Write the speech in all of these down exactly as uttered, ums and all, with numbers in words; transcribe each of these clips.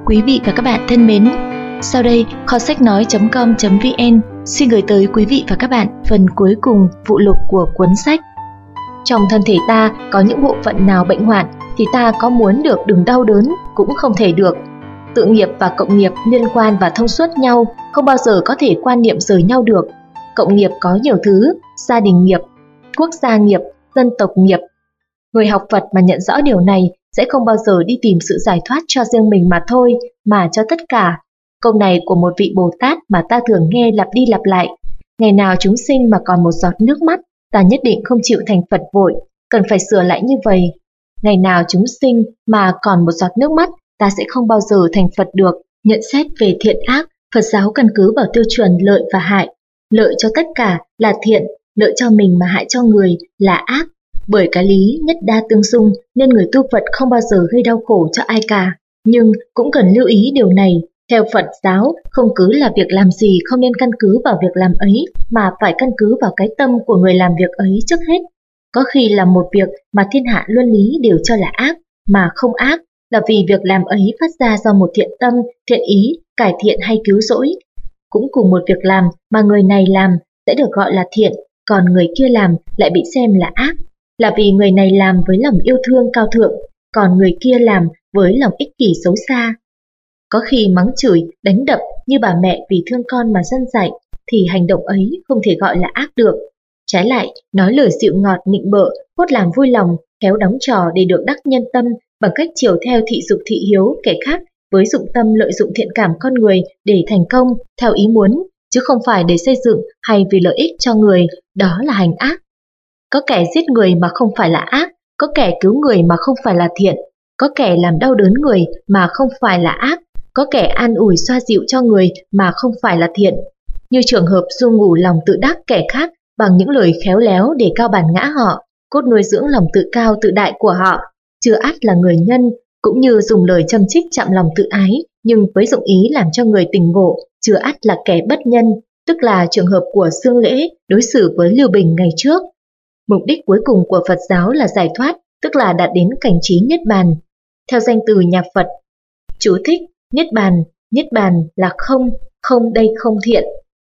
Quý vị và các bạn thân mến, sau đây kho sách nói chấm com chấm vn xin gửi tới quý vị và các bạn phần cuối cùng phụ lục của cuốn sách. Trong thân thể ta có những bộ phận nào bệnh hoạn thì ta có muốn được đừng đau đớn cũng không thể được. Tự nghiệp và cộng nghiệp liên quan và thông suốt nhau, không bao giờ có thể quan niệm rời nhau được. Cộng nghiệp có nhiều thứ: gia đình nghiệp, quốc gia nghiệp, dân tộc nghiệp. Người học Phật mà nhận rõ điều này sẽ không bao giờ đi tìm sự giải thoát cho riêng mình mà thôi, mà cho tất cả. Câu này của một vị Bồ Tát mà ta thường nghe lặp đi lặp lại: ngày nào chúng sinh mà còn một giọt nước mắt, ta nhất định không chịu thành Phật vội, cần phải sửa lại như vậy. Ngày nào chúng sinh mà còn một giọt nước mắt, ta sẽ không bao giờ thành Phật được. Nhận xét về thiện ác, Phật giáo căn cứ vào tiêu chuẩn lợi và hại. Lợi cho tất cả là thiện, lợi cho mình mà hại cho người là ác. Bởi cái lý nhất đa tương xung nên người tu Phật không bao giờ gây đau khổ cho ai cả. Nhưng cũng cần lưu ý điều này, theo Phật giáo không cứ là việc làm gì không nên căn cứ vào việc làm ấy, mà phải căn cứ vào cái tâm của người làm việc ấy trước hết. Có khi làm một việc mà thiên hạ luân lý đều cho là ác, mà không ác, là vì việc làm ấy phát ra do một thiện tâm, thiện ý, cải thiện hay cứu rỗi. Cũng cùng một việc làm mà người này làm sẽ được gọi là thiện, còn người kia làm lại bị xem là ác, là vì người này làm với lòng yêu thương cao thượng, còn người kia làm với lòng ích kỷ xấu xa. Có khi mắng chửi, đánh đập như bà mẹ vì thương con mà dân dạy, thì hành động ấy không thể gọi là ác được. Trái lại, nói lời dịu ngọt nịnh bợ, cốt làm vui lòng, khéo đóng trò để được đắc nhân tâm bằng cách chiều theo thị dục thị hiếu kẻ khác, với dụng tâm lợi dụng thiện cảm con người để thành công theo ý muốn, chứ không phải để xây dựng hay vì lợi ích cho người, đó là hành ác. Có kẻ giết người mà không phải là ác, có kẻ cứu người mà không phải là thiện, có kẻ làm đau đớn người mà không phải là ác, có kẻ an ủi xoa dịu cho người mà không phải là thiện. Như trường hợp du ngủ lòng tự đắc kẻ khác bằng những lời khéo léo để cao bản ngã họ, cốt nuôi dưỡng lòng tự cao tự đại của họ, chưa ắt là người nhân. Cũng như dùng lời châm chích chạm lòng tự ái, nhưng với dụng ý làm cho người tỉnh ngộ, chưa ắt là kẻ bất nhân, tức là trường hợp của Xương Lễ đối xử với Lưu Bình ngày trước. Mục đích cuối cùng của Phật giáo là giải thoát, tức là đạt đến cảnh trí Niết Bàn. Theo danh từ nhà Phật, chú thích: Niết Bàn, Niết Bàn là không, không đây không thiện.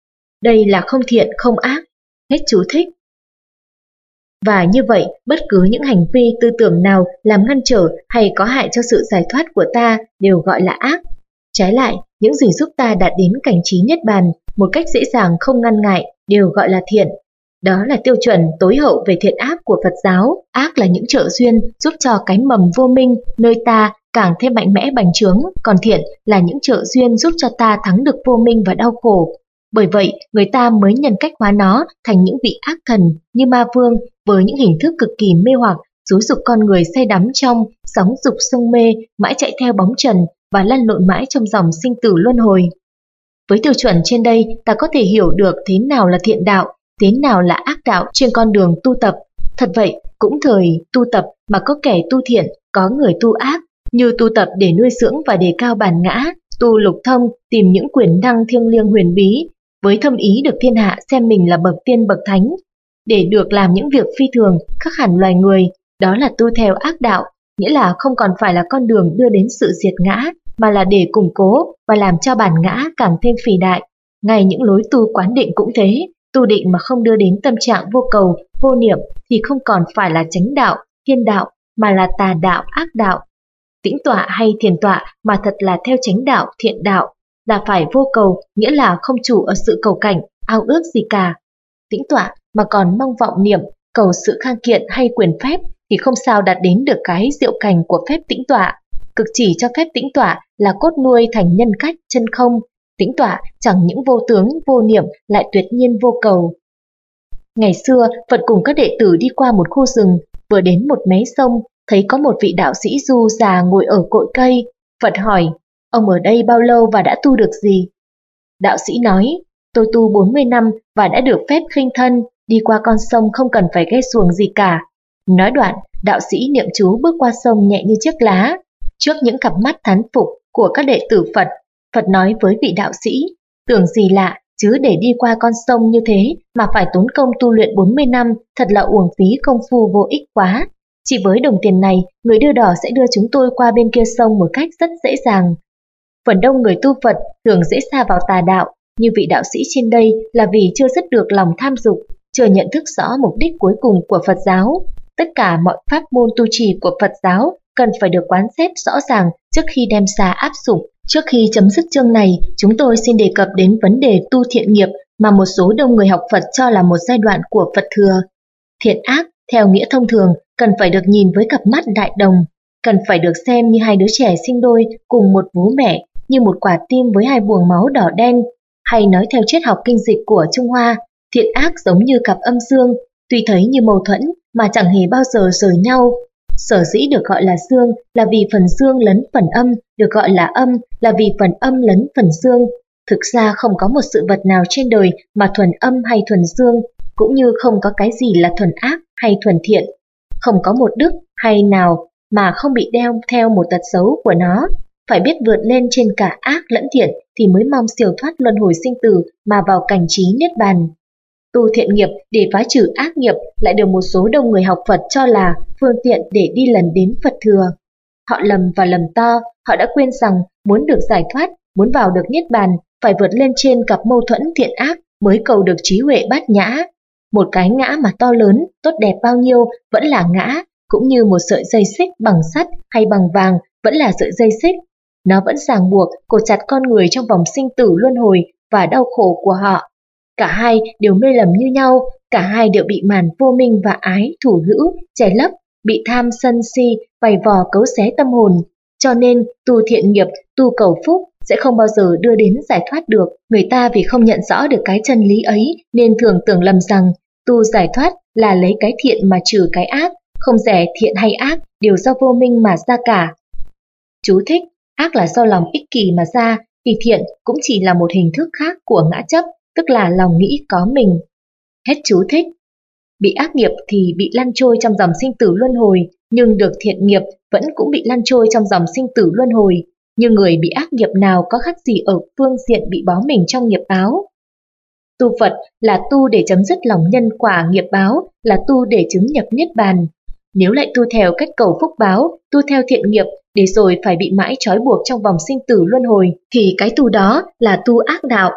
Đây là không thiện, không ác. Hết chú thích. Và như vậy, bất cứ những hành vi tư tưởng nào làm ngăn trở hay có hại cho sự giải thoát của ta đều gọi là ác. Trái lại, những gì giúp ta đạt đến cảnh trí Niết Bàn một cách dễ dàng không ngăn ngại đều gọi là thiện. Đó là tiêu chuẩn tối hậu về thiện ác của Phật giáo. Ác là những trợ duyên giúp cho cái mầm vô minh nơi ta càng thêm mạnh mẽ bành trướng, còn thiện là những trợ duyên giúp cho ta thắng được vô minh và đau khổ. Bởi vậy, người ta mới nhân cách hóa nó thành những vị ác thần như ma vương với những hình thức cực kỳ mê hoặc, xúi giục con người say đắm trong sóng dục sông mê, mãi chạy theo bóng trần và lăn lộn mãi trong dòng sinh tử luân hồi. Với tiêu chuẩn trên đây, ta có thể hiểu được thế nào là thiện đạo, thế nào là ác đạo trên con đường tu tập. Thật vậy, cũng thời tu tập mà có kẻ tu thiện, có người tu ác, như tu tập để nuôi dưỡng và đề cao bản ngã, tu lục thông, tìm những quyền năng thiêng liêng huyền bí, với thâm ý được thiên hạ xem mình là bậc tiên bậc thánh, để được làm những việc phi thường, khác hẳn loài người, đó là tu theo ác đạo, nghĩa là không còn phải là con đường đưa đến sự diệt ngã, mà là để củng cố và làm cho bản ngã càng thêm phì đại. Ngay những lối tu quán định cũng thế, tu định mà không đưa đến tâm trạng vô cầu, vô niệm thì không còn phải là chánh đạo, thiên đạo, mà là tà đạo, ác đạo. Tĩnh tọa hay thiền tọa mà thật là theo chánh đạo, thiện đạo, là phải vô cầu, nghĩa là không chủ ở sự cầu cảnh, ao ước gì cả. Tĩnh tọa mà còn mong vọng niệm, cầu sự khang kiện hay quyền phép thì không sao đạt đến được cái diệu cảnh của phép tĩnh tọa. Cực chỉ cho phép tĩnh tọa là cốt nuôi thành nhân cách chân không. Tĩnh tọa chẳng những vô tướng, vô niệm lại tuyệt nhiên vô cầu. Ngày xưa, Phật cùng các đệ tử đi qua một khu rừng, vừa đến một mé sông, thấy có một vị đạo sĩ du già ngồi ở cội cây. Phật hỏi, ông ở đây bao lâu và đã tu được gì? Đạo sĩ nói, tôi tu bốn mươi năm và đã được phép khinh thân, đi qua con sông không cần phải ghe xuồng gì cả. Nói đoạn, đạo sĩ niệm chú bước qua sông nhẹ như chiếc lá. Trước những cặp mắt thán phục của các đệ tử Phật, Phật nói với vị đạo sĩ, tưởng gì lạ, chứ để đi qua con sông như thế mà phải tốn công tu luyện bốn mươi năm, thật là uổng phí công phu vô ích quá. Chỉ với đồng tiền này, người đưa đò sẽ đưa chúng tôi qua bên kia sông một cách rất dễ dàng. Phần đông người tu Phật thường dễ sa vào tà đạo, như vị đạo sĩ trên đây là vì chưa dứt được lòng tham dục, chưa nhận thức rõ mục đích cuối cùng của Phật giáo. Tất cả mọi pháp môn tu trì của Phật giáo cần phải được quán xét rõ ràng trước khi đem ra áp dụng. Trước khi chấm dứt chương này, chúng tôi xin đề cập đến vấn đề tu thiện nghiệp mà một số đông người học Phật cho là một giai đoạn của Phật thừa. Thiện ác, theo nghĩa thông thường, cần phải được nhìn với cặp mắt đại đồng, cần phải được xem như hai đứa trẻ sinh đôi cùng một bố mẹ, như một quả tim với hai buồng máu đỏ đen. Hay nói theo triết học kinh dịch của Trung Hoa, thiện ác giống như cặp âm dương, tuy thấy như mâu thuẫn mà chẳng hề bao giờ rời nhau. Sở dĩ được gọi là dương là vì phần dương lấn phần âm, được gọi là âm là vì phần âm lấn phần dương. Thực ra không có một sự vật nào trên đời mà thuần âm hay thuần dương, cũng như không có cái gì là thuần ác hay thuần thiện. Không có một đức hay nào mà không bị đeo theo một tật xấu của nó. Phải biết vượt lên trên cả ác lẫn thiện thì mới mong siêu thoát luân hồi sinh tử mà vào cảnh trí niết bàn. Tu thiện nghiệp để phá trừ ác nghiệp lại được một số đông người học Phật cho là phương tiện để đi lần đến Phật thừa. Họ lầm và lầm to, họ đã quên rằng muốn được giải thoát, muốn vào được niết bàn, phải vượt lên trên cặp mâu thuẫn thiện ác mới cầu được trí huệ bát nhã. Một cái ngã mà to lớn, tốt đẹp bao nhiêu vẫn là ngã, cũng như một sợi dây xích bằng sắt hay bằng vàng vẫn là sợi dây xích. Nó vẫn ràng buộc, cột chặt con người trong vòng sinh tử luân hồi và đau khổ của họ. Cả hai đều mê lầm như nhau, cả hai đều bị màn vô minh và ái thủ hữu, che lấp, bị tham sân si, vầy vò cấu xé tâm hồn. Cho nên, tu thiện nghiệp, tu cầu phúc sẽ không bao giờ đưa đến giải thoát được. Người ta vì không nhận rõ được cái chân lý ấy nên thường tưởng lầm rằng tu giải thoát là lấy cái thiện mà trừ cái ác, không rẻ thiện hay ác đều do vô minh mà ra cả. Chú thích: ác là do lòng ích kỷ mà ra, thì thiện cũng chỉ là một hình thức khác của ngã chấp, tức là lòng nghĩ có mình. Hết chú thích. Bị ác nghiệp thì bị lăn trôi trong dòng sinh tử luân hồi, nhưng được thiện nghiệp vẫn cũng bị lăn trôi trong dòng sinh tử luân hồi. Nhưng người bị ác nghiệp nào có khác gì ở phương diện bị bó mình trong nghiệp báo. Tu Phật là tu để chấm dứt lòng nhân quả nghiệp báo, là tu để chứng nhập niết bàn. Nếu lại tu theo cách cầu phúc báo, tu theo thiện nghiệp để rồi phải bị mãi trói buộc trong vòng sinh tử luân hồi, thì cái tu đó là tu ác đạo.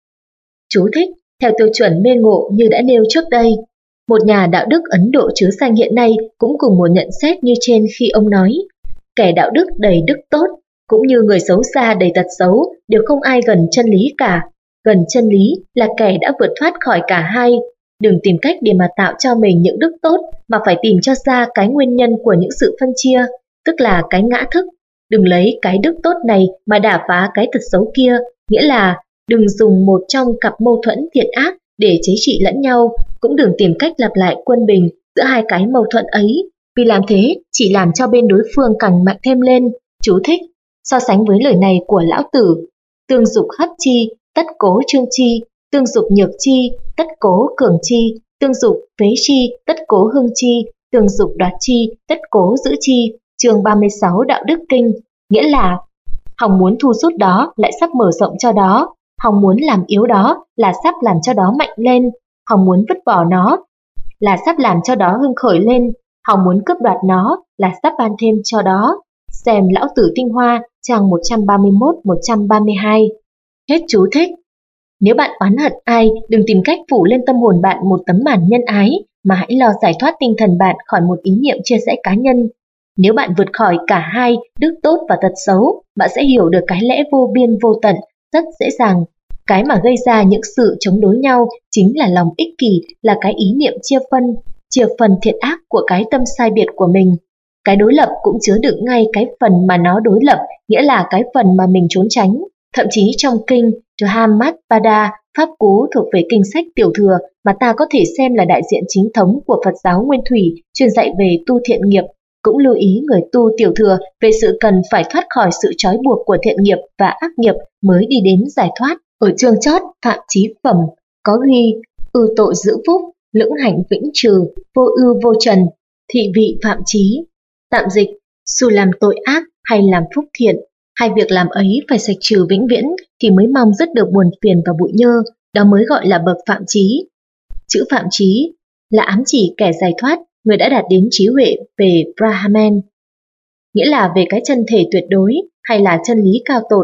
Chú thích: theo tiêu chuẩn mê ngộ như đã nêu trước đây, một nhà đạo đức Ấn Độ chứa sanh hiện nay cũng cùng một nhận xét như trên khi ông nói: kẻ đạo đức đầy đức tốt, cũng như người xấu xa đầy tật xấu, đều không ai gần chân lý cả. Gần chân lý là kẻ đã vượt thoát khỏi cả hai. Đừng tìm cách để mà tạo cho mình những đức tốt, mà phải tìm cho ra cái nguyên nhân của những sự phân chia, tức là cái ngã thức. Đừng lấy cái đức tốt này mà đả phá cái tật xấu kia, nghĩa là đừng dùng một trong cặp mâu thuẫn thiện ác để chế trị lẫn nhau, cũng đừng tìm cách lặp lại quân bình giữa hai cái mâu thuẫn ấy, vì làm thế chỉ làm cho bên đối phương càng mạnh thêm lên. Chú thích: so sánh với lời này của Lão Tử: tương dục hấp chi, tất cố trương chi, tương dục nhược chi, tất cố cường chi, tương dục phế chi, tất cố hưng chi, tương dục đoạt chi, tất cố giữ chi. Chương ba mươi sáu Đạo Đức Kinh, nghĩa là hòng muốn thu rút đó lại sắp mở rộng cho đó, hòng muốn làm yếu đó là sắp làm cho đó mạnh lên, hòng muốn vứt bỏ nó là sắp làm cho đó hưng khởi lên, hòng muốn cướp đoạt nó là sắp ban thêm cho đó. Xem Lão Tử Tinh Hoa, trang một trăm ba mươi mốt đến một trăm ba mươi hai. Hết chú thích. Nếu bạn oán hận ai, đừng tìm cách phủ lên tâm hồn bạn một tấm màn nhân ái, mà hãy lo giải thoát tinh thần bạn khỏi một ý niệm chia rẽ cá nhân. Nếu bạn vượt khỏi cả hai, đức tốt và tật xấu, bạn sẽ hiểu được cái lẽ vô biên vô tận rất dễ dàng. Cái mà gây ra những sự chống đối nhau chính là lòng ích kỷ, là cái ý niệm chia phân, chia phần thiện ác của cái tâm sai biệt của mình. Cái đối lập cũng chứa đựng ngay cái phần mà nó đối lập, nghĩa là cái phần mà mình trốn tránh. Thậm chí trong kinh Dhammapada, pháp cú thuộc về kinh sách tiểu thừa mà ta có thể xem là đại diện chính thống của Phật giáo Nguyên Thủy, chuyên dạy về tu thiện nghiệp, cũng lưu ý người tu tiểu thừa về sự cần phải thoát khỏi sự trói buộc của thiện nghiệp và ác nghiệp mới đi đến giải thoát. Ở chương chót Phạm Chí Phẩm có ghi: ư tội giữ phúc, lưỡng hạnh vĩnh trừ, vô ưu vô trần, thị vị phạm chí. Tạm dịch: dù làm tội ác hay làm phúc thiện, hai việc làm ấy phải sạch trừ vĩnh viễn thì mới mong dứt được buồn phiền và bụi nhơ, đó mới gọi là bậc phạm chí. Chữ phạm chí là ám chỉ kẻ giải thoát, người đã đạt đến trí huệ về Brahman, nghĩa là về cái chân thể tuyệt đối hay là chân lý cao tột.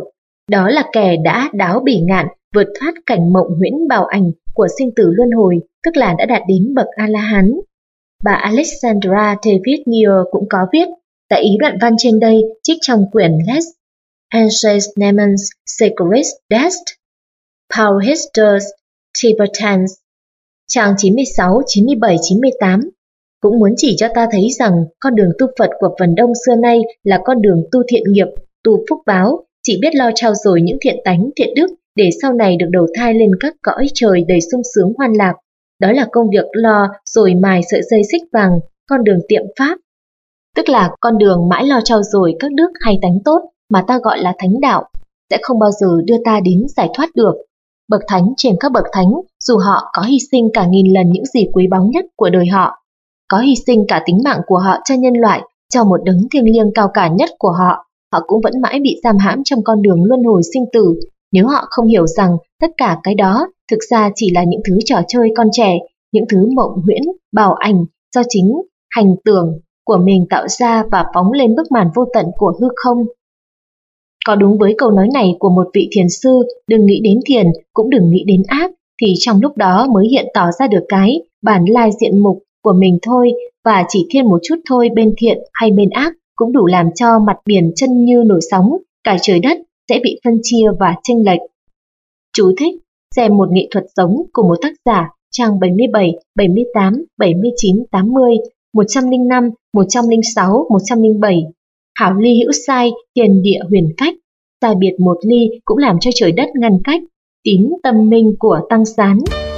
Đó là kẻ đã đáo bỉ ngạn, vượt thoát cảnh mộng huyễn bào ảnh của sinh tử luân hồi, tức là đã đạt đến bậc A-la-hán. Bà Alexandra David Neal cũng có viết, tại ý đoạn văn trên đây trích trong quyển Les Ancient Names Sacred Dest, Paul Hester Tibetans, trang chín mươi sáu, chín mươi bảy, chín mươi tám, cũng muốn chỉ cho ta thấy rằng con đường tu Phật của phần Đông xưa nay là con đường tu thiện nghiệp, tu phúc báo, chỉ biết lo trao dồi những thiện tánh, thiện đức để sau này được đầu thai lên các cõi trời đầy sung sướng hoan lạc. Đó là công việc lo rồi mài sợi dây xích vàng, con đường tiệm pháp. Tức là con đường mãi lo trao dồi các đức hay tánh tốt mà ta gọi là thánh đạo, sẽ không bao giờ đưa ta đến giải thoát được. Bậc thánh trên các bậc thánh, dù họ có hy sinh cả nghìn lần những gì quý báu nhất của đời họ, có hy sinh cả tính mạng của họ cho nhân loại, cho một đấng thiêng liêng cao cả nhất của họ, họ cũng vẫn mãi bị giam hãm trong con đường luân hồi sinh tử, nếu họ không hiểu rằng tất cả cái đó thực ra chỉ là những thứ trò chơi con trẻ, những thứ mộng huyễn, bào ảnh do chính hành tưởng của mình tạo ra và phóng lên bức màn vô tận của hư không. Có đúng với câu nói này của một vị thiền sư, đừng nghĩ đến thiền, cũng đừng nghĩ đến ác, thì trong lúc đó mới hiện tỏ ra được cái bản lai diện mục của mình thôi, và chỉ thêm một chút thôi bên thiện hay bên ác cũng đủ làm cho mặt biển chân như nổi sóng, cả trời đất sẽ bị phân chia và chênh lệch. Chú thích: xem một nghệ thuật sống của một tác giả, trang bảy mươi bảy, bảy mươi tám, bảy mươi chín, tám mươi, một trăm lẻ năm, một trăm lẻ sáu, một trăm lẻ bảy. Hảo ly hữu sai, tiền địa huyền cách, sai biệt một ly cũng làm cho trời đất ngăn cách. Tín tâm minh của Tăng Sán.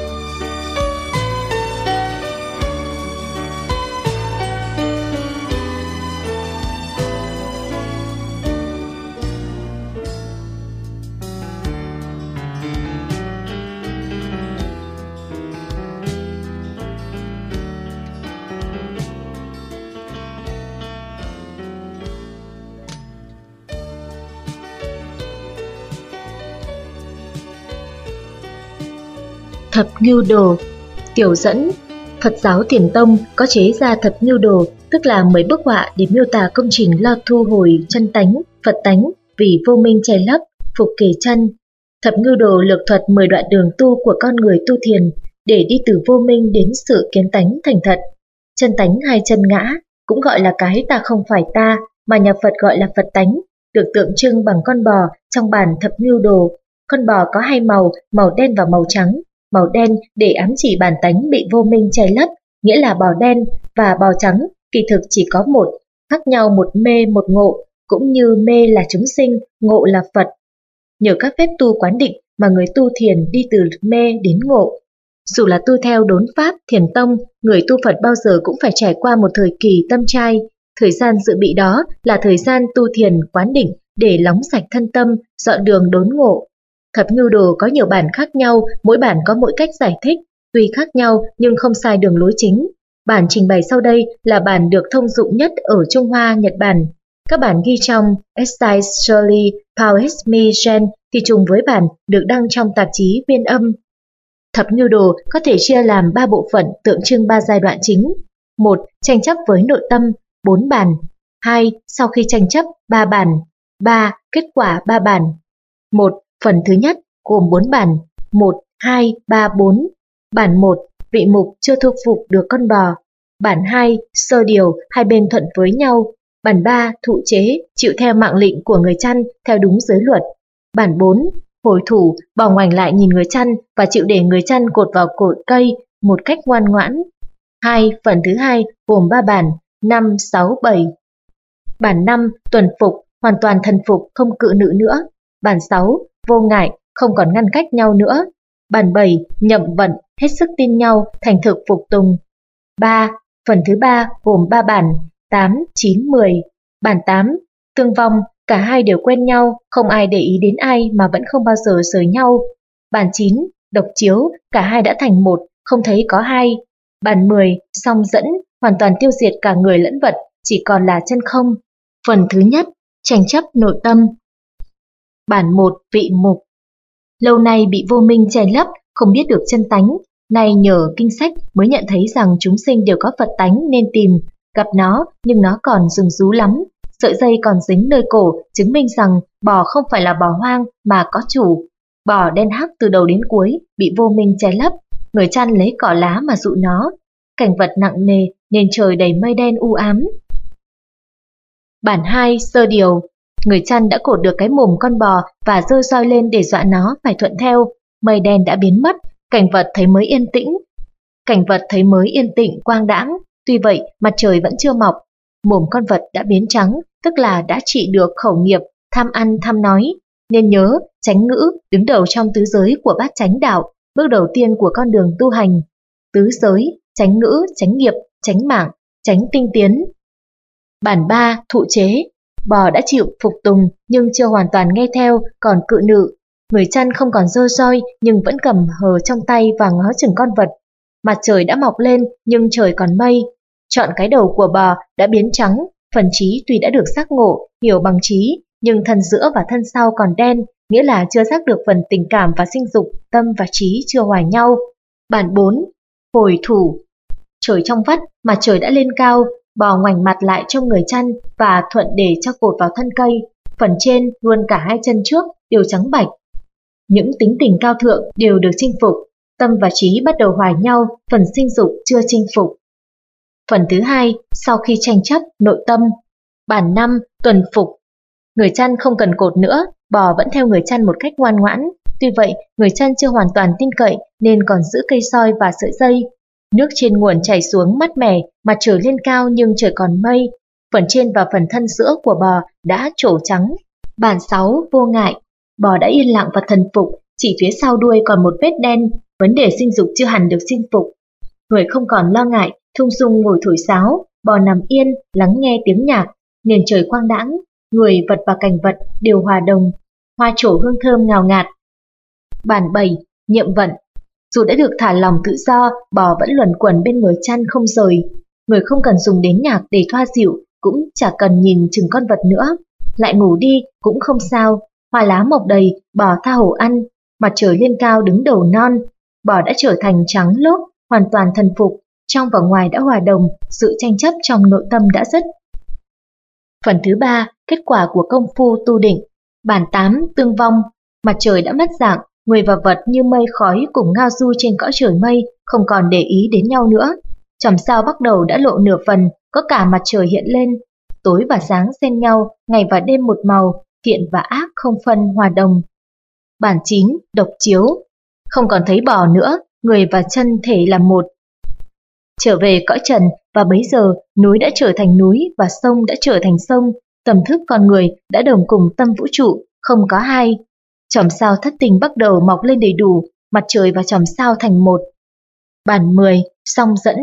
Thập Ngưu Đồ. Tiểu dẫn: Phật giáo Thiền Tông có chế ra Thập Ngưu Đồ, tức là mấy bức họa để miêu tả công trình lo thu hồi chân tánh, Phật tánh vì vô minh che lấp, phục kề chân. Thập Ngưu Đồ lược thuật mười đoạn đường tu của con người tu thiền để đi từ vô minh đến sự kiến tánh thành thật. Chân tánh hay chân ngã cũng gọi là cái ta không phải ta, mà nhà Phật gọi là Phật tánh, được tượng trưng bằng con bò trong bản Thập Ngưu Đồ. Con bò có hai màu, màu đen và màu trắng. Màu đen để ám chỉ bản tánh bị vô minh che lấp, nghĩa là bò đen, và bò trắng kỳ thực chỉ có một, khác nhau một mê một ngộ, cũng như mê là chúng sinh, ngộ là Phật. Nhờ các phép tu quán định mà người tu thiền đi từ mê đến ngộ. Dù là tu theo đốn pháp Thiền Tông, người tu Phật bao giờ cũng phải trải qua một thời kỳ tâm trai. Thời gian dự bị đó là thời gian tu thiền quán định để lóng sạch thân tâm, dọn đường đốn ngộ. Thập Ngưu Đồ có nhiều bản khác nhau, mỗi bản có mỗi cách giải thích, tuy khác nhau nhưng không sai đường lối chính. Bản trình bày sau đây là bản được thông dụng nhất ở Trung Hoa, Nhật Bản. Các bản ghi trong Essay Shirley Paul Gen thì trùng với bản được đăng trong tạp chí Viên Âm. Thập Ngưu Đồ có thể chia làm ba bộ phận tượng trưng ba giai đoạn chính. một. Tranh chấp với nội tâm, bốn bản. hai. Sau khi tranh chấp, ba bản. ba. Kết quả, ba bản. một. Phần thứ nhất gồm bốn bản, một, hai, ba, bốn. Bản một, vị mục chưa thu phục được con bò. Bản hai, sơ điều, hai bên thuận với nhau. Bản ba, thụ chế, chịu theo mạng lệnh của người chăn theo đúng giới luật. Bản bốn, hồi thủ, bò ngoảnh lại nhìn người chăn và chịu để người chăn cột vào cột cây một cách ngoan ngoãn. hai. Phần thứ hai gồm ba bản, năm, sáu, bảy. Bản năm, tuần phục, hoàn toàn thần phục, không cự nữ nữa. Bản sáu, vô ngại, không còn ngăn cách nhau nữa. Bản bảy, nhậm vận, hết sức tin nhau, thành thực phục tùng. ba. Phần thứ ba gồm ba bản, tám, chín, mười. Bản tám, tương vong, cả hai đều quen nhau, không ai để ý đến ai mà vẫn không bao giờ rời nhau. Bản chín, độc chiếu, cả hai đã thành một, không thấy có hai. Bản mười, song dẫn, hoàn toàn tiêu diệt cả người lẫn vật, chỉ còn là chân không. Phần thứ nhất, tranh chấp nội tâm. Bản một, vị mục. Lâu nay bị vô minh che lấp, không biết được chân tánh, nay nhờ kinh sách mới nhận thấy rằng chúng sinh đều có Phật tánh nên tìm, gặp nó nhưng nó còn rừng rú lắm. sợi dây còn dính nơi cổ, chứng minh rằng bò không phải là bò hoang mà có chủ. Bò đen hắc từ đầu đến cuối, bị vô minh che lấp, người chăn lấy cỏ lá mà dụ nó. Cảnh vật nặng nề nên trời đầy mây đen u ám. Bản hai, sơ điều. Người chăn đã cột được cái mồm con bò và giơ roi lên để dọa nó phải thuận theo. Mây đen đã biến mất, cảnh vật thấy mới yên tĩnh. Cảnh vật thấy mới yên tĩnh quang đãng. Tuy vậy, mặt trời vẫn chưa mọc. Mồm con vật đã biến trắng, tức là đã trị được khẩu nghiệp, tham ăn tham nói. Nên nhớ, chánh ngữ đứng đầu trong tứ giới của bát chánh đạo, bước đầu tiên của con đường tu hành. Tứ giới, chánh ngữ, chánh nghiệp, chánh mạng, chánh tinh tiến. Bản ba, thụ chế. Bò đã chịu phục tùng nhưng chưa hoàn toàn nghe theo, còn cự nự. Người chăn không còn giơ roi nhưng vẫn cầm hờ trong tay và ngó chừng con vật. Mặt trời đã mọc lên nhưng trời còn mây. Chọn cái đầu của bò đã biến trắng, phần trí tuy đã được giác ngộ, hiểu bằng trí, nhưng thân giữa và thân sau còn đen, nghĩa là chưa giác được phần tình cảm và sinh dục, tâm và trí chưa hòa nhau. Bản bốn, hồi thủ. Trời trong vắt, mặt trời đã lên cao, bò ngoảnh mặt lại trong người chăn và thuận để cho cột vào thân cây. Phần trên luôn cả hai chân trước đều trắng bạch. Những tính tình cao thượng đều được chinh phục, tâm và trí bắt đầu hòa nhau, phần sinh dục chưa chinh phục. Phần thứ hai, sau khi tranh chấp nội tâm. Bản năm, tuần phục. Người chăn không cần cột nữa, bò vẫn theo người chăn một cách ngoan ngoãn. Tuy vậy, người chăn chưa hoàn toàn tin cậy nên còn giữ cây soi và sợi dây. Nước trên nguồn chảy xuống mát mẻ, mặt trời lên cao nhưng trời còn mây. Phần trên và phần thân giữa của bò đã trổ trắng. Bản sáu, vô ngại. Bò đã yên lặng và thần phục, chỉ phía sau đuôi còn một vết đen, vấn đề sinh dục chưa hẳn được chinh phục. Người không còn lo ngại, thung dung ngồi thổi sáo, bò nằm yên, lắng nghe tiếng nhạc, nền trời quang đãng, người, vật và cảnh vật đều hòa đồng, hoa trổ hương thơm ngào ngạt. Bản bảy, nhiệm vận. Dù đã được thả lòng tự do, bò vẫn luẩn quẩn bên người chăn không rời. Người không cần dùng đến nhạc để thoa dịu, cũng chả cần nhìn chừng con vật nữa. Lại ngủ đi cũng không sao, hoa lá mọc đầy, bò tha hồ ăn, mặt trời lên cao đứng đầu non. Bò đã trở thành trắng lốp, hoàn toàn thần phục, trong và ngoài đã hòa đồng, sự tranh chấp trong nội tâm đã dứt. Phần thứ ba, kết quả của công phu tu định. Bản tám, tương vong. Mặt trời đã mất dạng, người và vật như mây khói cùng ngao du trên cõi trời mây, không còn để ý đến nhau nữa. Chòm sao bắt đầu đã lộ nửa phần, có cả mặt trời hiện lên. Tối và sáng xen nhau, ngày và đêm một màu, thiện và ác không phân hòa đồng. Bản chín, độc chiếu. Không còn thấy bò nữa, người và chân thể là một. Trở về cõi trần, và bấy giờ núi đã trở thành núi và sông đã trở thành sông, tâm thức con người đã đồng cùng tâm vũ trụ, không có hai. Chòm sao thất tình bắt đầu mọc lên đầy đủ, mặt trời và chòm sao thành một. Bản mười, song dẫn.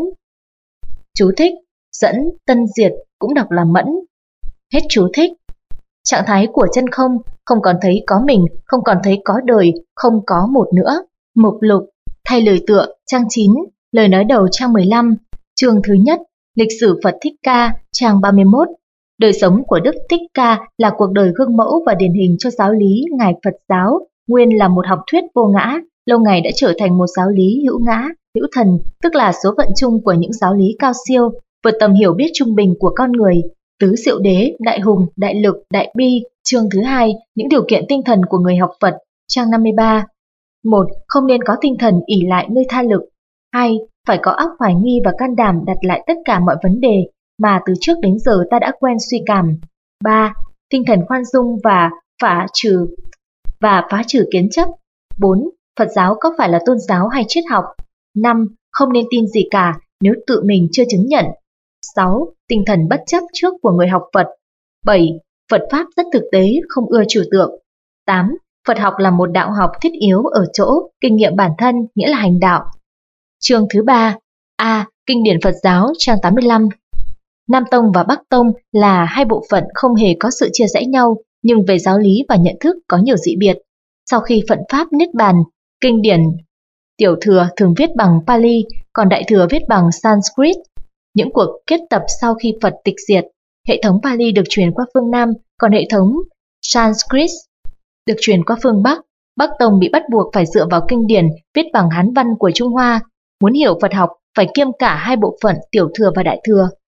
Chú thích, dẫn, tân diệt cũng đọc là mẫn. Hết chú thích. Trạng thái của chân không, không còn thấy có mình, không còn thấy có đời, không có một nữa. Mục lục, thay lời tựa, trang chín, lời nói đầu trang mười lăm, chương thứ nhất, lịch sử Phật Thích Ca, trang ba mươi mốt. Đời sống của Đức Thích Ca là cuộc đời gương mẫu và điển hình cho giáo lý Ngài Phật giáo, nguyên là một học thuyết vô ngã, lâu ngày đã trở thành một giáo lý hữu ngã, hữu thần, tức là số phận chung của những giáo lý cao siêu, vượt tầm hiểu biết trung bình của con người. Tứ Diệu Đế, Đại Hùng, Đại Lực, Đại Bi, chương thứ hai, những điều kiện tinh thần của người học Phật, trang năm mươi ba. một. Không nên có tinh thần ỷ lại nơi tha lực. hai. Phải có óc hoài nghi và can đảm đặt lại tất cả mọi vấn đề mà từ trước đến giờ ta đã quen suy cảm. ba. Tinh thần khoan dung và phá trừ và phá trừ kiến chấp. bốn. Phật giáo có phải là tôn giáo hay triết học? năm. Không nên tin gì cả nếu tự mình chưa chứng nhận. sáu. Tinh thần bất chấp trước của người học Phật. bảy. Phật Pháp rất thực tế, không ưa trừu tượng. tám. Phật học là một đạo học thiết yếu ở chỗ kinh nghiệm bản thân, nghĩa là hành đạo. Chương thứ ba. A. Kinh điển Phật giáo, trang tám mươi lăm. Nam Tông và Bắc Tông là hai bộ phận không hề có sự chia rẽ nhau, nhưng về giáo lý và nhận thức có nhiều dị biệt. Sau khi Phật Pháp Niết Bàn, kinh điển Tiểu Thừa thường viết bằng Pali, còn Đại Thừa viết bằng Sanskrit. Những cuộc kết tập sau khi Phật tịch diệt, hệ thống Pali được truyền qua phương Nam, còn hệ thống Sanskrit được truyền qua phương Bắc. Bắc Tông bị bắt buộc phải dựa vào kinh điển viết bằng Hán văn của Trung Hoa. Muốn hiểu Phật học phải kiêm cả hai bộ phận Tiểu Thừa và Đại Thừa.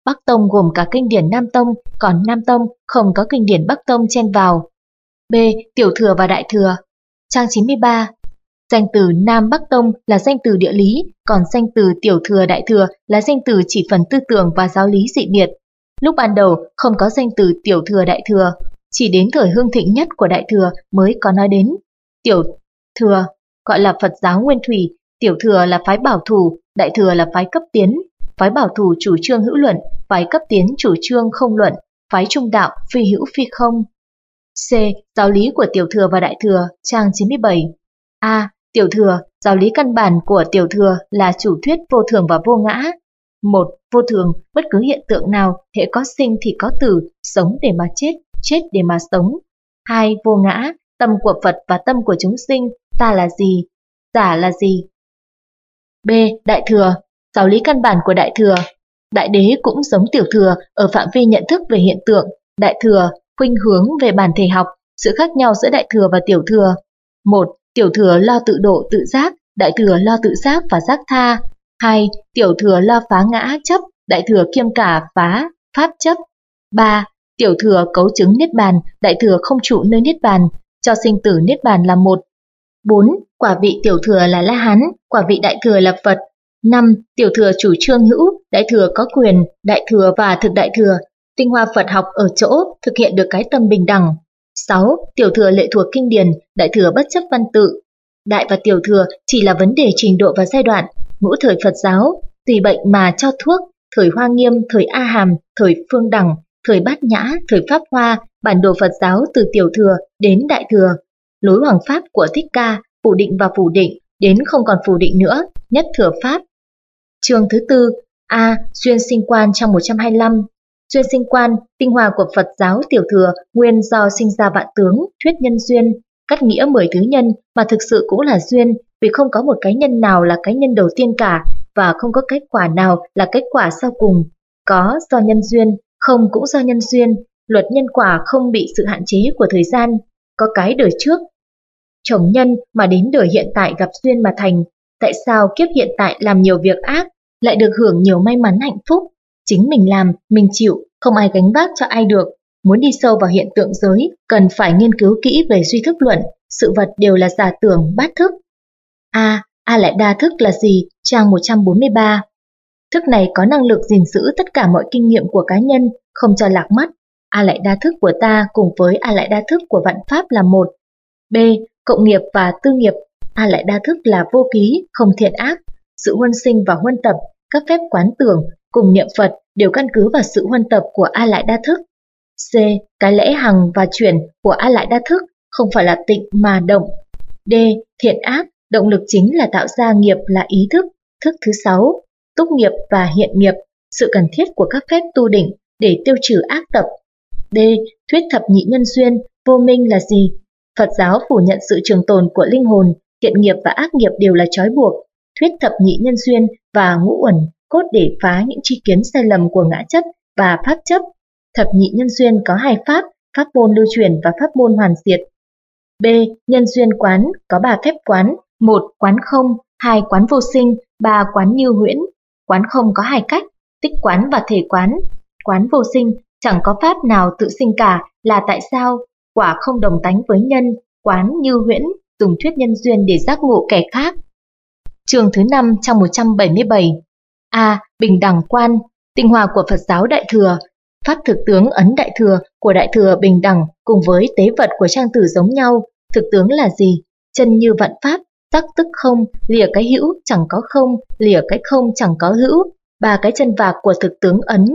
Bắc Tông gồm cả kinh điển Nam Tông, còn Nam Tông không có kinh điển Bắc Tông chen vào. B. Tiểu thừa và Đại thừa. Trang chín mươi ba. Danh từ Nam Bắc Tông là danh từ địa lý, còn danh từ Tiểu thừa Đại thừa là danh từ chỉ phần tư tưởng và giáo lý dị biệt. Lúc ban đầu không có danh từ Tiểu thừa Đại thừa, chỉ đến thời hưng thịnh nhất của Đại thừa mới có nói đến. Tiểu thừa gọi là Phật giáo nguyên thủy, Tiểu thừa là phái bảo thủ, Đại thừa là phái cấp tiến. Phái bảo thủ chủ trương hữu luận, phái cấp tiến chủ trương không luận, phái trung đạo phi hữu phi không. C. Giáo lý của Tiểu thừa và Đại thừa, trang chín mươi bảy. A. Tiểu thừa, giáo lý căn bản của Tiểu thừa là chủ thuyết vô thường và vô ngã. Một. Vô thường, bất cứ hiện tượng nào, hễ có sinh thì có tử, sống để mà chết, chết để mà sống. Hai. Vô ngã, tâm của Phật và tâm của chúng sinh, ta là gì, giả là gì. B. Đại thừa, giáo lý căn bản của Đại thừa. Đại đế cũng giống Tiểu thừa ở phạm vi nhận thức về hiện tượng. Đại thừa khuynh hướng về bản thể học. Sự khác nhau giữa Đại thừa và Tiểu thừa. Một. Tiểu thừa lo tự độ tự giác, Đại thừa lo tự giác và giác tha. Hai. Tiểu thừa lo phá ngã chấp, Đại thừa kiêm cả phá pháp chấp. Ba. Tiểu thừa cấu chứng niết bàn, Đại thừa không trụ nơi niết bàn, cho sinh tử niết bàn là một. Bốn. Quả vị Tiểu thừa là La Hán, quả vị Đại thừa là Phật. Năm. Tiểu thừa chủ trương hữu, Đại thừa có quyền, Đại thừa và thực Đại thừa. Tinh hoa Phật học ở chỗ thực hiện được cái tâm bình đẳng. Sáu. Tiểu thừa lệ thuộc kinh điển, Đại thừa bất chấp văn tự. Đại và Tiểu thừa chỉ là vấn đề trình độ và giai đoạn. Ngũ thời Phật giáo, tùy bệnh mà cho thuốc, thời Hoa Nghiêm, thời A Hàm, thời Phương Đẳng, thời Bát Nhã, thời Pháp Hoa, bản đồ Phật giáo từ Tiểu thừa đến Đại thừa. Lối hoàng pháp của Thích Ca, phủ định và phủ định, đến không còn phủ định nữa, nhất thừa pháp. Chương thứ tư. A. Duyên sinh quan trong một trăm hai mươi lăm. Duyên sinh quan, tinh hoa của Phật giáo Tiểu thừa, nguyên do sinh ra vạn tướng, thuyết nhân duyên, cắt nghĩa mười thứ nhân mà thực sự cũng là duyên, vì không có một cái nhân nào là cái nhân đầu tiên cả, và không có kết quả nào là kết quả sau cùng. Có do nhân duyên, không cũng do nhân duyên, luật nhân quả không bị sự hạn chế của thời gian, có cái đời trước trồng nhân mà đến đời hiện tại gặp duyên mà thành. Tại sao kiếp hiện tại làm nhiều việc ác lại được hưởng nhiều may mắn hạnh phúc? Chính mình làm, mình chịu, không ai gánh vác cho ai được. Muốn đi sâu vào hiện tượng giới, cần phải nghiên cứu kỹ về duy thức luận, sự vật đều là giả tưởng, bát thức. A. A lại đa thức là gì? Trang một trăm bốn mươi ba. Thức này có năng lực gìn giữ tất cả mọi kinh nghiệm của cá nhân, không cho lạc mất. A lại đa thức của ta cùng với A lại đa thức của vạn pháp là một. B. Cộng nghiệp và tư nghiệp. A lại đa thức là vô ký, không thiện ác. Sự huân sinh và huân tập, các phép quán tưởng cùng niệm Phật đều căn cứ vào sự huân tập của A lại đa thức. C. Cái lẽ hằng và chuyển của A lại đa thức không phải là tịnh mà động. D. Thiện ác, động lực chính là tạo ra nghiệp là ý thức. Thức thứ sáu. Túc nghiệp và hiện nghiệp, sự cần thiết của các phép tu định để tiêu trừ ác tập. D. Thuyết thập nhị nhân duyên, vô minh là gì? Phật giáo phủ nhận sự trường tồn của linh hồn, thiện nghiệp và ác nghiệp đều là trói buộc. Thuyết thập nhị nhân duyên và ngũ uẩn cốt để phá những tri kiến sai lầm của ngã chấp và pháp chấp. Thập nhị nhân duyên có hai pháp, pháp môn lưu truyền và pháp môn hoàn diệt. B. Nhân duyên quán có ba phép quán: một. Quán không, hai. Quán vô sinh, ba. Quán như huyễn. Quán không có hai cách: tích quán và thể quán. Quán vô sinh, chẳng có pháp nào tự sinh cả, là tại sao? Quả không đồng tánh với nhân. Quán như huyễn, dùng thuyết nhân duyên để giác ngộ kẻ khác. Chương thứ năm trong một trăm bảy mươi bảy. A. Bình đẳng quan, tinh hoa của Phật giáo Đại thừa. Pháp thực tướng ấn Đại thừa của Đại thừa bình đẳng cùng với tế vật của trang tử giống nhau. Thực tướng là gì? Chân như vạn pháp, sắc tức không, lìa cái hữu chẳng có không, lìa cái không chẳng có hữu. Ba cái chân vạc của thực tướng ấn.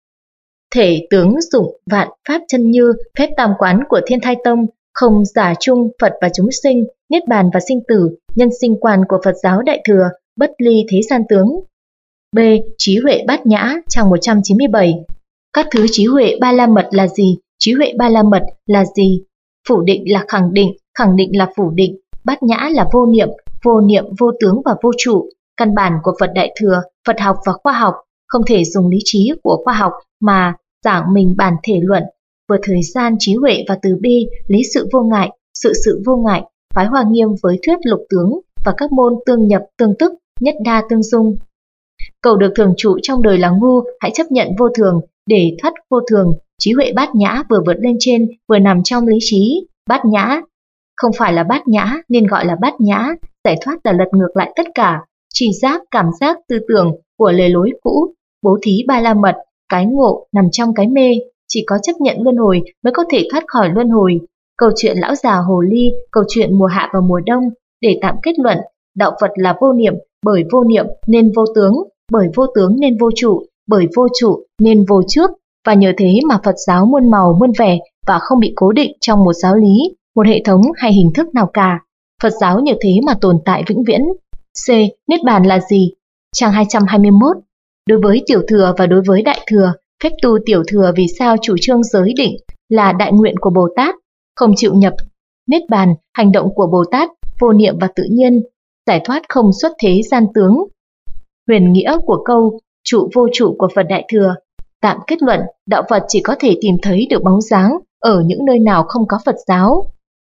Thể tướng dụng vạn pháp chân như, phép tam quán của Thiên Thai Tông, không giả chung Phật và chúng sinh, niết bàn và sinh tử, nhân sinh quan của Phật giáo Đại thừa, bất ly thế gian tướng. B. Trí huệ bát nhã, trang một trăm chín mươi bảy. Các thứ trí huệ ba la mật là gì? Trí huệ ba la mật là gì? Phủ định là khẳng định, khẳng định là phủ định, bát nhã là vô niệm, vô niệm vô tướng và vô trụ. Căn bản của Phật Đại thừa, Phật học và khoa học, không thể dùng lý trí của khoa học mà giảng mình bản thể luận. Vừa thời gian trí huệ và từ bi, lý sự vô ngại, sự sự vô ngại, phái Hoa Nghiêm với thuyết lục tướng và các môn tương nhập tương tức, nhất đa tương dung. Cầu được thường trụ trong đời là ngu, hãy chấp nhận vô thường để thoát vô thường. Trí huệ bát nhã vừa vượt lên trên, vừa nằm trong lý trí. Bát nhã không phải là bát nhã nên gọi là bát nhã, giải thoát là lật ngược lại tất cả. Tri giác, cảm giác, tư tưởng của lề lối cũ, bố thí ba la mật, cái ngộ nằm trong cái mê. Chỉ có chấp nhận luân hồi mới có thể thoát khỏi luân hồi. Câu chuyện lão già hồ ly, câu chuyện mùa hạ và mùa đông. Để tạm kết luận, đạo Phật là vô niệm, bởi vô niệm nên vô tướng, bởi vô tướng nên vô trụ, bởi vô trụ nên vô trước. Và nhờ thế mà Phật giáo muôn màu muôn vẻ và không bị cố định trong một giáo lý, một hệ thống hay hình thức nào cả. Phật giáo nhờ thế mà tồn tại vĩnh viễn. C. Niết bàn là gì? Trang hai trăm hai mươi mốt. Đối với tiểu thừa và đối với đại thừa, phép tu tiểu thừa vì sao chủ trương giới định là đại nguyện của Bồ Tát, không chịu nhập niết bàn, hành động của Bồ Tát, vô niệm và tự nhiên, giải thoát không xuất thế gian tướng. Huyền nghĩa của câu trụ vô trụ của Phật Đại Thừa. Tạm kết luận, đạo Phật chỉ có thể tìm thấy được bóng dáng ở những nơi nào không có Phật giáo.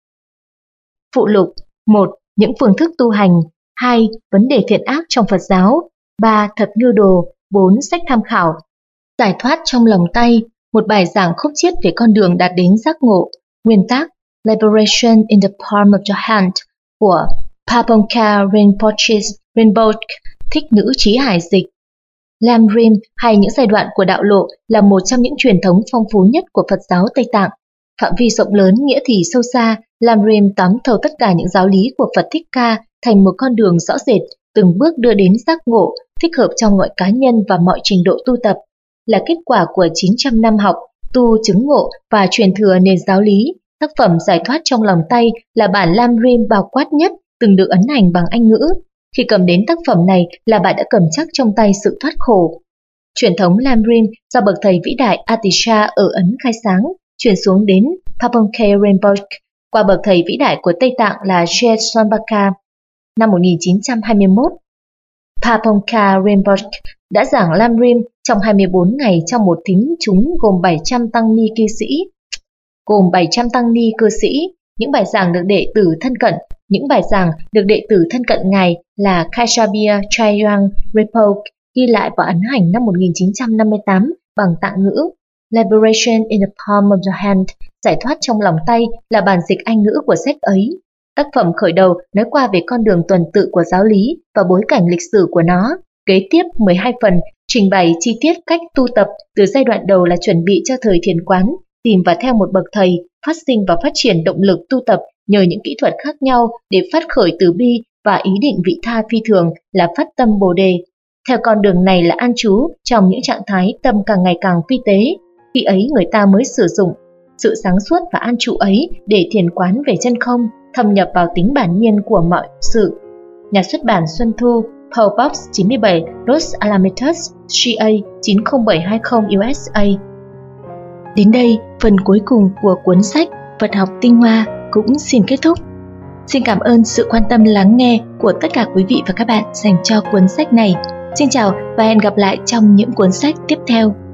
Phụ lục. một. Những phương thức tu hành. hai. Vấn đề thiện ác trong Phật giáo. ba. Thật ngưu đồ. bốn. Sách tham khảo. Giải thoát trong lòng tay. Một bài giảng khúc chiết về con đường đạt đến giác ngộ. Nguyên tác Liberation in the Palm of Your Hand của Pabongka Rinpoche Rinpoche, thích nữ trí hải dịch. Lam Rim hay những giai đoạn của đạo lộ là một trong những truyền thống phong phú nhất của Phật giáo Tây Tạng. Phạm vi rộng lớn, nghĩa thì sâu xa, Lam Rim tóm thầu tất cả những giáo lý của Phật Thích Ca thành một con đường rõ rệt, từng bước đưa đến giác ngộ, thích hợp trong mọi cá nhân và mọi trình độ tu tập. Là kết quả của chín trăm năm học, tu chứng ngộ và truyền thừa nền giáo lý, tác phẩm Giải thoát trong lòng tay là bản Lam Rim bao quát nhất từng được ấn hành bằng Anh ngữ. Khi cầm đến tác phẩm này là bạn đã cầm chắc trong tay sự thoát khổ. Truyền thống Lam Rim do bậc thầy vĩ đại Atisha ở Ấn khai sáng, truyền xuống đến Pabongka Rinpoche qua bậc thầy vĩ đại của Tây Tạng là Je Swanbaka. Năm một nghìn chín trăm hai mươi mốt, Pabongka Rinpoche đã giảng Lam Rim trong hai mươi bốn ngày trong một thính chúng gồm bảy trăm tăng ni cư sĩ. Gồm bảy trăm tăng ni cư sĩ, những bài giảng được đệ tử thân cận, những bài giảng được đệ tử thân cận ngài là Kaishabia Chayang Rinpoche ghi lại và ấn hành năm một nghìn chín trăm năm mươi tám bằng Tạng ngữ. Liberation in the Palm of the Hand, giải thoát trong lòng tay là bản dịch Anh ngữ của sách ấy. Tác phẩm khởi đầu nói qua về con đường tuần tự của giáo lý và bối cảnh lịch sử của nó. Kế tiếp mười hai phần trình bày chi tiết cách tu tập từ giai đoạn đầu là chuẩn bị cho thời thiền quán, tìm và theo một bậc thầy, phát sinh và phát triển động lực tu tập nhờ những kỹ thuật khác nhau để phát khởi từ bi và ý định vị tha phi thường là phát tâm Bồ đề. Theo con đường này là an trú trong những trạng thái tâm càng ngày càng phi tế. Khi ấy người ta mới sử dụng sự sáng suốt và an trụ ấy để thiền quán về chân không, thâm nhập vào tính bản nhiên của mọi sự. Nhà xuất bản Xuân Thu, Paul Box chín mươi bảy, Los Alamitos, G A chín không bảy hai không U S A. Đến đây, phần cuối cùng của cuốn sách Phật học tinh hoa cũng xin kết thúc. Xin cảm ơn sự quan tâm lắng nghe của tất cả quý vị và các bạn dành cho cuốn sách này. Xin chào và hẹn gặp lại trong những cuốn sách tiếp theo.